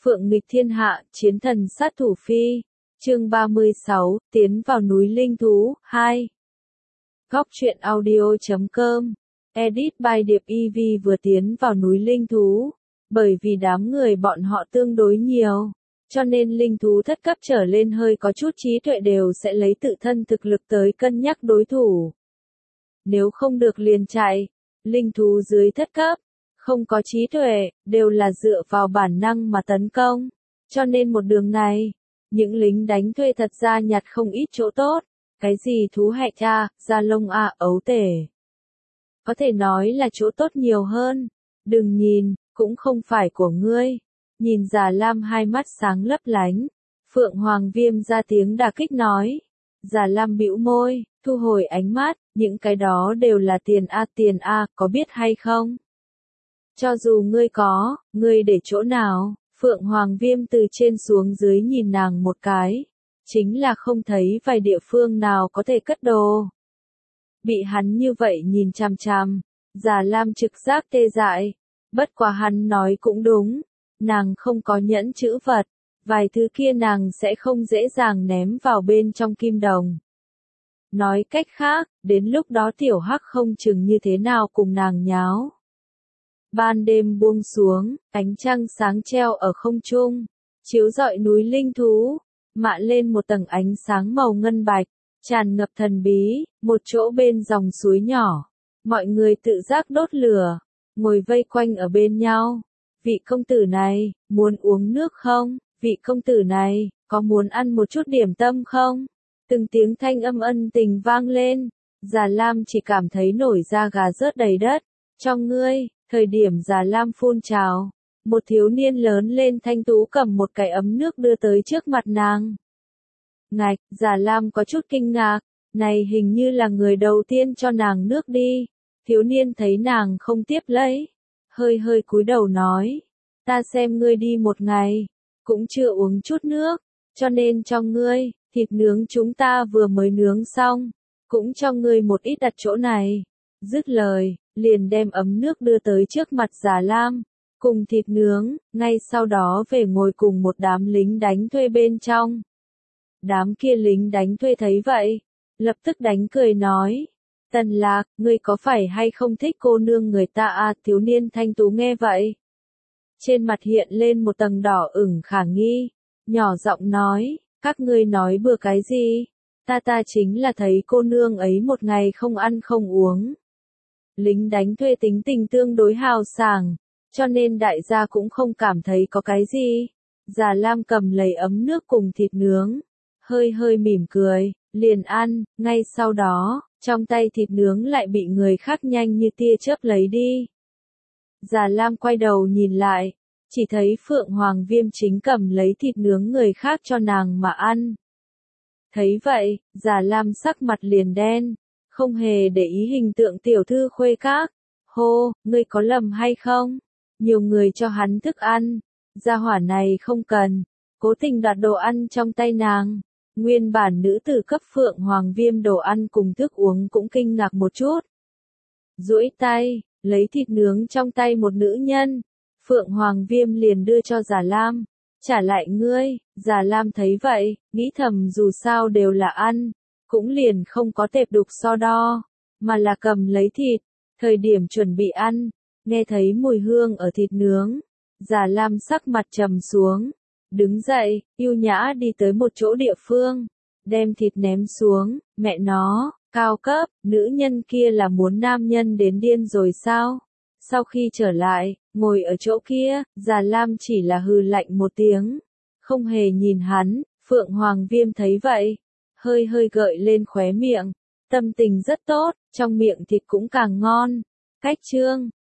Phượng nghịch thiên hạ, chiến thần sát thủ phi. Chương 36, tiến vào núi linh thú, 2. Góc truyện audio.com. Edit by Điệp EV vừa tiến vào núi linh thú. Bởi vì đám người bọn họ tương đối nhiều, cho nên linh thú thất cấp trở lên hơi có chút trí tuệ đều sẽ lấy tự thân thực lực tới cân nhắc đối thủ. Nếu không được liền chạy, linh thú dưới thất cấp, không có trí tuệ, đều là dựa vào bản năng mà tấn công. Cho nên một đường này, những lính đánh thuê thật ra nhặt không ít chỗ tốt. Cái gì thú hạch a, da lông a, ấu tể. Có thể nói là chỗ tốt nhiều hơn. Đừng nhìn, cũng không phải của ngươi. Nhìn Già Lam hai mắt sáng lấp lánh. Phượng Hoàng Viêm ra tiếng đả kích nói. Già Lam bĩu môi, thu hồi ánh mắt, những cái đó đều là tiền a, có biết hay không? Cho dù ngươi có, ngươi để chỗ nào? Phượng Hoàng Viêm từ trên xuống dưới nhìn nàng một cái. Chính là không thấy vài địa phương nào có thể cất đồ. Bị hắn như vậy nhìn chằm chằm, Già Lam trực giác tê dại. Bất quá hắn nói cũng đúng, nàng không có nhẫn chữ vật, vài thứ kia nàng sẽ không dễ dàng ném vào bên trong kim đồng. Nói cách khác, đến lúc đó tiểu hắc không chừng như thế nào cùng nàng nháo. Ban đêm buông xuống, ánh trăng sáng treo ở không trung, chiếu rọi núi linh thú, mạ lên một tầng ánh sáng màu ngân bạch, tràn ngập thần bí, một chỗ bên dòng suối nhỏ. Mọi người tự giác đốt lửa, ngồi vây quanh ở bên nhau. Vị công tử này, muốn uống nước không? Vị công tử này, có muốn ăn một chút điểm tâm không? Từng tiếng thanh âm ân tình vang lên. Già Lam chỉ cảm thấy nổi da gà rớt đầy đất. Trong ngươi, thời điểm Già Lam phun trào, một thiếu niên lớn lên thanh tú cầm một cái ấm nước đưa tới trước mặt nàng. Ngạch, Già Lam có chút kinh ngạc, này hình như là người đầu tiên cho nàng nước đi. Thiếu niên thấy nàng không tiếp lấy, hơi cúi đầu nói, ta xem ngươi đi một ngày, cũng chưa uống chút nước, cho nên cho ngươi, thịt nướng chúng ta vừa mới nướng xong, cũng cho ngươi một ít đặt chỗ này. Dứt lời, liền đem ấm nước đưa tới trước mặt Già Lam, cùng thịt nướng, ngay sau đó về ngồi cùng một đám lính đánh thuê bên trong. Đám kia lính đánh thuê thấy vậy, lập tức đánh cười nói, Tần Lạc, ngươi có phải hay không thích cô nương người ta à? Thiếu niên thanh tú nghe vậy, trên mặt hiện lên một tầng đỏ ửng khả nghi, nhỏ giọng nói, các ngươi nói bừa cái gì? Ta chính là thấy cô nương ấy một ngày không ăn không uống. Lính đánh thuê tính tình tương đối hào sảng, cho nên đại gia cũng không cảm thấy có cái gì. Già Lam cầm lấy ấm nước cùng thịt nướng, hơi mỉm cười, liền ăn, ngay sau đó, trong tay thịt nướng lại bị người khác nhanh như tia chớp lấy đi. Già Lam quay đầu nhìn lại, chỉ thấy Phượng Hoàng Viêm chính cầm lấy thịt nướng người khác cho nàng mà ăn. Thấy vậy, Già Lam sắc mặt liền đen, không hề để ý hình tượng tiểu thư khuê các. Hô, ngươi có lầm hay không? Nhiều người cho hắn thức ăn, gia hỏa này không cần, cố tình đoạt đồ ăn trong tay nàng. Nguyên bản nữ tử cấp Phượng Hoàng Viêm đồ ăn cùng thức uống cũng kinh ngạc một chút. Duỗi tay, lấy thịt nướng trong tay một nữ nhân, Phượng Hoàng Viêm liền đưa cho Già Lam, trả lại ngươi. Già Lam thấy vậy, nghĩ thầm dù sao đều là ăn, cũng liền không có tệp đục so đo, mà là cầm lấy thịt, thời điểm chuẩn bị ăn, nghe thấy mùi hương ở thịt nướng, Già Lam sắc mặt trầm xuống. Đứng dậy, yêu nhã đi tới một chỗ địa phương, đem thịt ném xuống, mẹ nó, cao cấp, nữ nhân kia là muốn nam nhân đến điên rồi sao? Sau khi trở lại, ngồi ở chỗ kia, Già Lam chỉ là hừ lạnh một tiếng, không hề nhìn hắn. Phượng Hoàng Viêm thấy vậy, hơi gợi lên khóe miệng, tâm tình rất tốt, trong miệng thịt cũng càng ngon. Cách chương